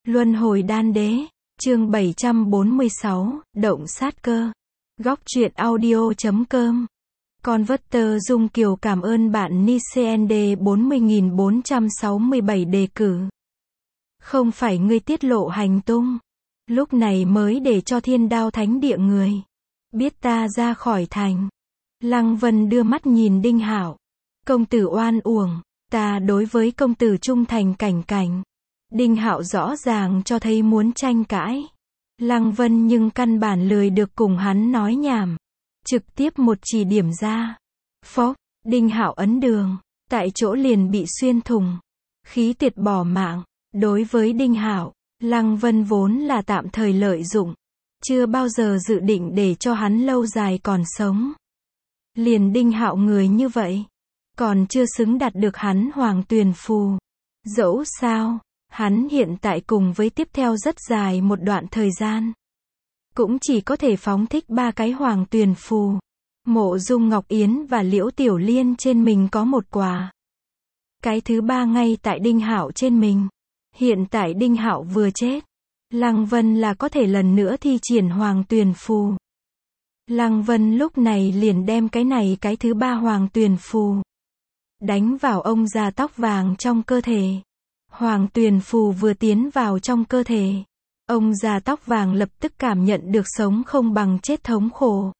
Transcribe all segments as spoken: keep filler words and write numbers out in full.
Luân hồi đan đế, chương bảy trăm bốn mươi sáu, động sát cơ. Góc truyện audio chấm com. Converter Dung Kiều cảm ơn bạn Nicnd bốn mươi nghìn bốn trăm sáu mươi bảy đề cử. Không phải ngươi tiết lộ hành tung, lúc này mới để cho Thiên Đao Thánh Địa người biết ta ra khỏi thành. Lăng Vân đưa mắt nhìn Đinh Hạo. Công tử oan uổng, ta đối với công tử trung thành cảnh cảnh. Đinh Hạo rõ ràng cho thấy muốn tranh cãi. Lăng Vân nhưng căn bản lười được cùng hắn nói nhảm. Trực tiếp một chỉ điểm ra. Phốc, Đinh Hạo ấn đường, tại chỗ liền bị xuyên thủng. Khí tiệt bỏ mạng. Đối với Đinh Hạo, Lăng Vân vốn là tạm thời lợi dụng. Chưa bao giờ dự định để cho hắn lâu dài còn sống. Liền Đinh Hạo người như vậy, còn chưa xứng đạt được hắn Hoàng Tuyền Phù. Dẫu sao, hắn hiện tại cùng với tiếp theo rất dài một đoạn thời gian, cũng chỉ có thể phóng thích ba cái Hoàng Tuyền Phù. Mộ Dung Ngọc Yến và Liễu Tiểu Liên trên mình có một quả. Cái thứ ba ngay tại Đinh Hạo trên mình. Hiện tại Đinh Hạo vừa chết, Lăng Vân là có thể lần nữa thi triển Hoàng Tuyền Phù. Lăng Vân lúc này liền đem cái này cái thứ ba Hoàng Tuyền Phù đánh vào ông già tóc vàng trong cơ thể. Hoàng Tuyền Phù vừa tiến vào trong cơ thể, ông già tóc vàng lập tức cảm nhận được sống không bằng chết thống khổ.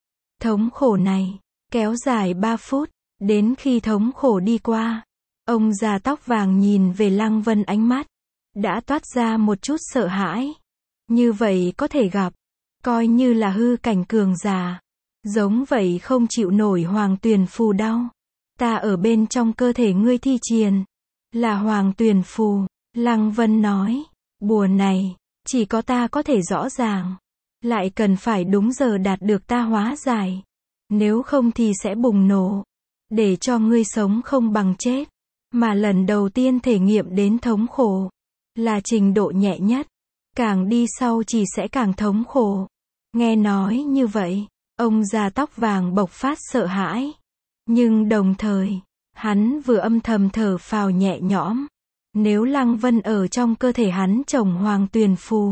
Thống khổ này kéo dài ba phút, đến khi thống khổ đi qua, ông già tóc vàng nhìn về Lăng Vân, ánh mắt đã toát ra một chút sợ hãi. Như vậy có thể gặp, coi như là hư cảnh cường giả, giống vậy không chịu nổi Hoàng Tuyền Phù đau. Ta ở bên trong cơ thể ngươi thi triển là Hoàng Tuyền Phù. Lăng Vân nói, bùa này chỉ có ta có thể rõ ràng, lại cần phải đúng giờ đạt được ta hóa giải, nếu không thì sẽ bùng nổ, để cho ngươi sống không bằng chết. Mà lần đầu tiên thể nghiệm đến thống khổ là trình độ nhẹ nhất, càng đi sau chỉ sẽ càng thống khổ. Nghe nói như vậy, ông già tóc vàng bộc phát sợ hãi, nhưng đồng thời hắn vừa âm thầm thở phào nhẹ nhõm. Nếu Lăng Vân ở trong cơ thể hắn trồng Hoàng Tuyền Phù,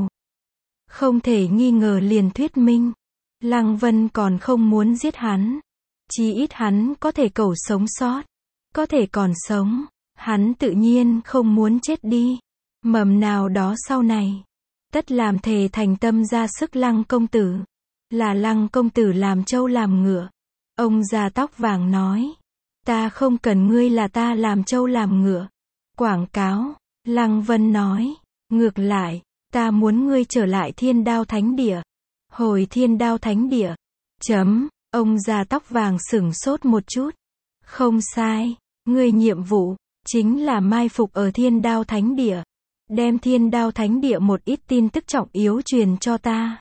không thể nghi ngờ liền thuyết minh Lăng Vân còn không muốn giết hắn, chí ít hắn có thể cầu sống sót, có thể còn sống. Hắn tự nhiên không muốn chết đi. Mầm nào đó sau này, tất làm thề thành tâm ra sức Lăng công tử. Là Lăng công tử làm trâu làm ngựa. Ông già tóc vàng nói, ta không cần ngươi, là ta làm trâu làm ngựa. Quảng cáo. Lăng Vân nói, ngược lại, ta muốn ngươi trở lại Thiên Đao Thánh Địa. Hồi Thiên Đao Thánh Địa. Chấm. Ông già tóc vàng sửng sốt một chút. Không sai, ngươi nhiệm vụ chính là mai phục ở Thiên Đao Thánh Địa, đem Thiên Đao Thánh Địa một ít tin tức trọng yếu truyền cho ta.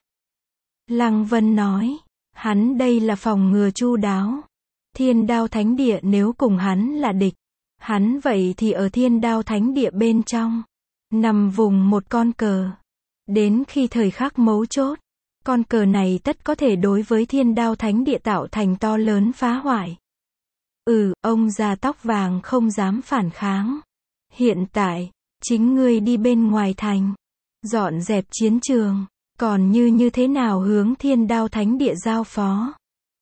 Lăng Vân nói, hắn đây là phòng ngừa chu đáo. Thiên Đao Thánh Địa nếu cùng hắn là địch, hắn vậy thì ở Thiên Đao Thánh Địa bên trong nằm vùng một con cờ. Đến khi thời khắc mấu chốt, con cờ này tất có thể đối với Thiên Đao Thánh Địa tạo thành to lớn phá hoại. Ừ, ông già tóc vàng không dám phản kháng. Hiện tại, chính ngươi đi bên ngoài thành, dọn dẹp chiến trường, còn như như thế nào hướng Thiên Đao Thánh Địa giao phó.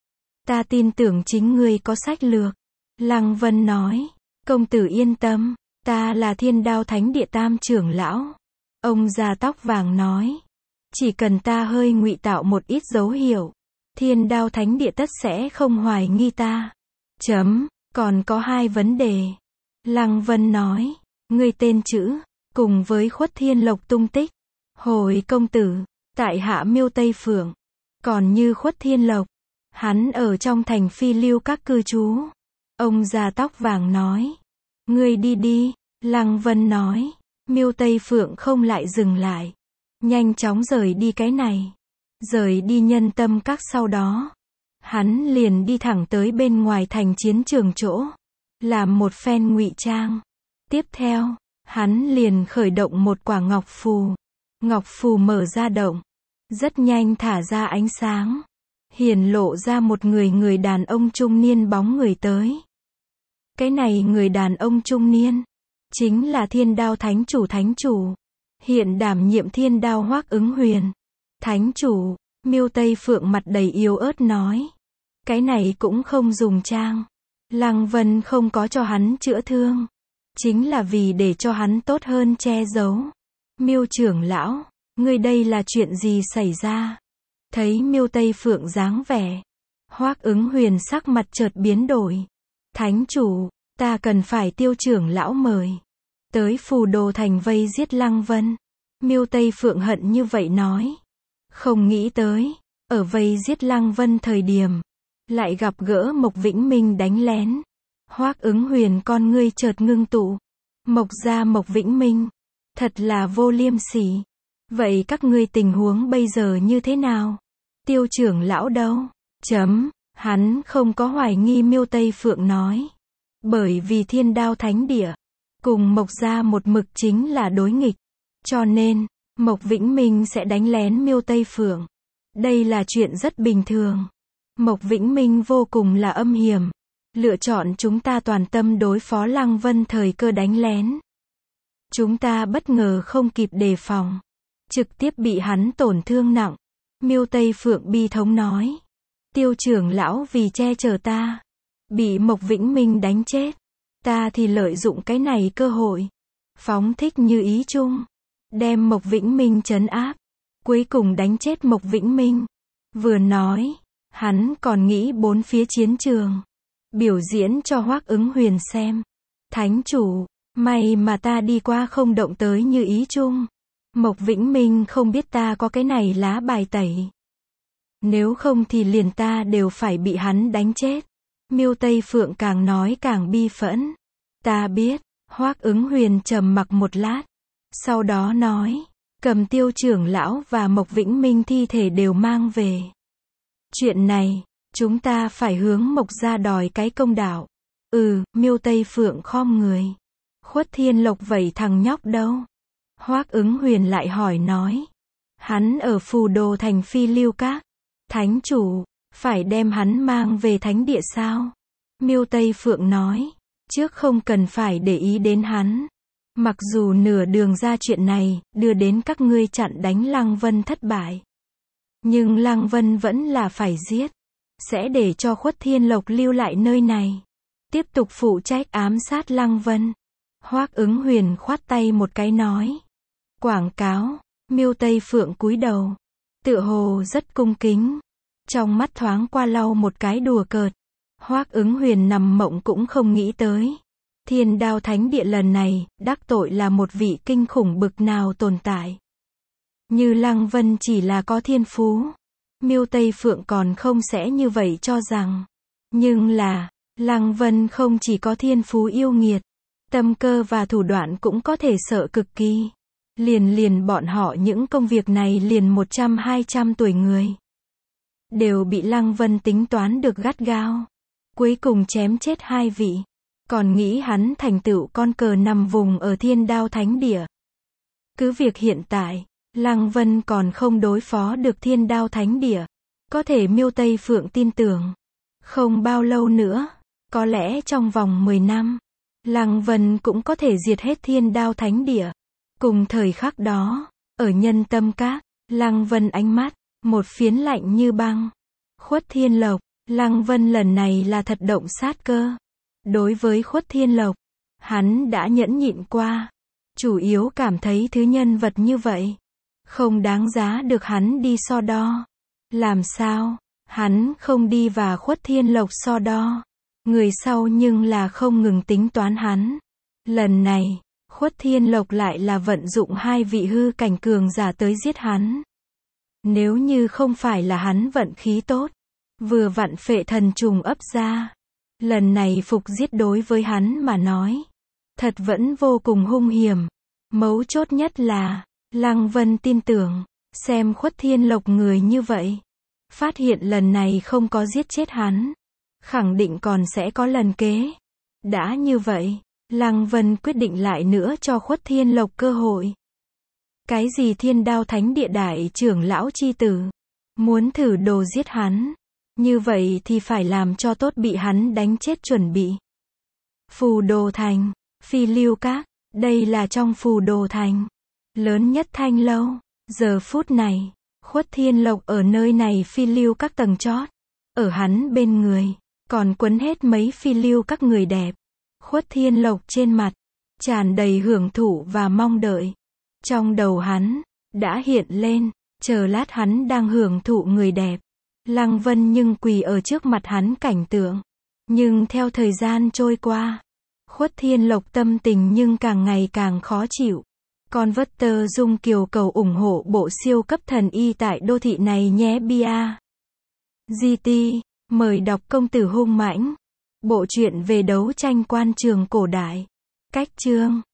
Ta tin tưởng chính ngươi có sách lược. Lăng Vân nói, công tử yên tâm, ta là Thiên Đao Thánh Địa tam trưởng lão. Ông già tóc vàng nói, chỉ cần ta hơi ngụy tạo một ít dấu hiệu, Thiên Đao Thánh Địa tất sẽ không hoài nghi ta. Chấm, còn có hai vấn đề. Lăng Vân nói, ngươi tên chữ, cùng với Khuất Thiên Lộc tung tích. Hồi công tử, tại Hạ Miêu Tây Phượng. Còn như Khuất Thiên Lộc, hắn ở trong thành Phi Lưu các cư trú. Ông già tóc vàng nói, ngươi đi đi. Lăng Vân nói, Miêu Tây Phượng không lại dừng lại, nhanh chóng rời đi cái này, rời đi Nhân Tâm các. Sau đó hắn liền đi thẳng tới bên ngoài thành chiến trường chỗ, làm một phen ngụy trang. Tiếp theo, hắn liền khởi động một quả ngọc phù. Ngọc phù mở ra động, rất nhanh thả ra ánh sáng, hiển lộ ra một người người đàn ông trung niên bóng người tới. Cái này người đàn ông trung niên, chính là Thiên Đao Thánh Chủ Thánh Chủ. hiện đảm nhiệm thiên đao Hoắc Ứng Huyền. Thánh chủ, Miêu Tây Phượng mặt đầy yếu ớt nói. Cái này cũng không dùng trang. Lăng Vân không có cho hắn chữa thương. Chính là vì để cho hắn tốt hơn che giấu. Miêu trưởng lão, ngươi đây là chuyện gì xảy ra? Thấy Miêu Tây Phượng dáng vẻ. Hoắc Ứng Huyền sắc mặt chợt biến đổi. Thánh chủ, ta cần phải Tiêu trưởng lão mời. Tới Phù Đồ Thành vây giết Lăng Vân. Miêu Tây Phượng hận như vậy nói. Không nghĩ tới, ở vây giết Lăng Vân thời điểm, lại gặp gỡ Mộc Vĩnh Minh đánh lén. Hoắc Ứng Huyền con ngươi chợt ngưng tụ. Mộc gia Mộc Vĩnh Minh, thật là vô liêm sỉ. Vậy các ngươi tình huống bây giờ như thế nào? Tiêu trưởng lão đâu? Chấm, hắn không có hoài nghi Miêu Tây Phượng nói. Bởi vì Thiên Đao Thánh Địa, cùng Mộc gia một mực chính là đối nghịch. Cho nên, Mộc Vĩnh Minh sẽ đánh lén Miêu Tây Phượng. Đây là chuyện rất bình thường. Mộc Vĩnh Minh vô cùng là âm hiểm. Lựa chọn chúng ta toàn tâm đối phó Lăng Vân thời cơ đánh lén. Chúng ta bất ngờ không kịp đề phòng. Trực tiếp bị hắn tổn thương nặng. Miêu Tây Phượng bi thống nói. Tiêu trưởng lão vì che chở ta. Bị Mộc Vĩnh Minh đánh chết. Ta thì lợi dụng cái này cơ hội. Phóng thích như ý chung. Đem Mộc Vĩnh Minh trấn áp. Cuối cùng đánh chết Mộc Vĩnh Minh. Vừa nói, hắn còn nghĩ bốn phía chiến trường. Biểu diễn cho Hoắc Ứng Huyền xem. Thánh chủ, may mà ta đi qua không động tới như ý chung. Mộc Vĩnh Minh không biết ta có cái này lá bài tẩy. Nếu không thì liền ta đều phải bị hắn đánh chết. Miêu Tây Phượng càng nói càng bi phẫn. Ta biết, Hoắc Ứng Huyền trầm mặc một lát. Sau đó nói, cầm Tiêu trưởng lão và Mộc Vĩnh Minh thi thể đều mang về. Chuyện này, chúng ta phải hướng Mộc gia đòi cái công đạo. Ừ, Miêu Tây Phượng khom người. Khuất Thiên Lộc vậy thằng nhóc đâu? Hoắc Ứng Huyền lại hỏi nói. Hắn ở Phù Đồ Thành Phi Lưu Các. Thánh chủ, phải đem hắn mang về thánh địa sao? Miêu Tây Phượng nói. Trước không cần phải để ý đến hắn. Mặc dù nửa đường ra chuyện này, đưa đến các ngươi chặn đánh Lăng Vân thất bại. Nhưng Lăng Vân vẫn là phải giết. Sẽ để cho Khuất Thiên Lộc lưu lại nơi này. Tiếp tục phụ trách ám sát Lăng Vân. Hoắc Ứng Huyền khoát tay một cái nói. Quảng cáo, Miêu Tây Phượng cúi đầu. Tựa hồ rất cung kính. Trong mắt thoáng qua lau một cái đùa cợt. Hoắc Ứng Huyền nằm mộng cũng không nghĩ tới. Thiên Đao Thánh Địa lần này, đắc tội là một vị kinh khủng bực nào tồn tại. Như Lăng Vân chỉ là có thiên phú. Miêu Tây Phượng còn không sẽ như vậy cho rằng. Nhưng là, Lăng Vân không chỉ có thiên phú yêu nghiệt. Tâm cơ và thủ đoạn cũng có thể sợ cực kỳ. Liền liền bọn họ những công việc này liền một trăm hai trăm tuổi người. Đều bị Lăng Vân tính toán được gắt gao. Cuối cùng chém chết hai vị. Còn nghĩ hắn thành tựu con cờ nằm vùng ở Thiên Đao Thánh Địa. Cứ việc hiện tại, Lăng Vân còn không đối phó được Thiên Đao Thánh Địa. Có thể Miêu Tây Phượng tin tưởng. Không bao lâu nữa, có lẽ trong vòng mười năm, Lăng Vân cũng có thể diệt hết Thiên Đao Thánh Địa. Cùng thời khắc đó, ở Nhân Tâm Các, Lăng Vân ánh mắt, một phiến lạnh như băng. Khuất Thiên Lộc, Lăng Vân lần này là thật động sát cơ. Đối với Khuất Thiên Lộc, hắn đã nhẫn nhịn qua. Chủ yếu cảm thấy thứ nhân vật như vậy, không đáng giá được hắn đi so đo. Làm sao, hắn không đi và Khuất Thiên Lộc so đo. Người sau nhưng là không ngừng tính toán hắn. Lần này, Khuất Thiên Lộc lại là vận dụng hai vị hư cảnh cường giả tới giết hắn. Nếu như không phải là hắn vận khí tốt, vừa vặn phệ thần trùng ấp ra, lần này phục giết đối với hắn mà nói, thật vẫn vô cùng hung hiểm. Mấu chốt nhất là, Lăng Vân tin tưởng, xem Khuất Thiên Lộc người như vậy, phát hiện lần này không có giết chết hắn, khẳng định còn sẽ có lần kế. Đã như vậy, Lăng Vân quyết định lại nữa cho Khuất Thiên Lộc cơ hội. Cái gì Thiên Đao Thánh Địa đại trưởng lão chi tử, muốn thử đồ giết hắn, như vậy thì phải làm cho tốt bị hắn đánh chết chuẩn bị. Phù Đồ Thành, Phi Lưu Các, đây là trong Phù Đồ Thành. lớn nhất Thanh Lâu. Giờ phút này, Khuất Thiên Lộc ở nơi này phi lưu các tầng chót. Ở hắn bên người, còn quấn hết mấy phi lưu các người đẹp. Khuất Thiên Lộc trên mặt, tràn đầy hưởng thụ và mong đợi. Trong đầu hắn, đã hiện lên, chờ lát hắn đang hưởng thụ người đẹp. Lăng Vân nhưng quỳ ở trước mặt hắn cảnh tượng. Nhưng theo thời gian trôi qua, Khuất Thiên Lộc tâm tình nhưng càng ngày càng khó chịu. Converter Dung Kiều cầu ủng hộ bộ siêu cấp thần y tại đô thị này nhé bia. giê tê, mời đọc Công tử hung mãnh. Bộ truyện về đấu tranh quan trường cổ đại. Cách chương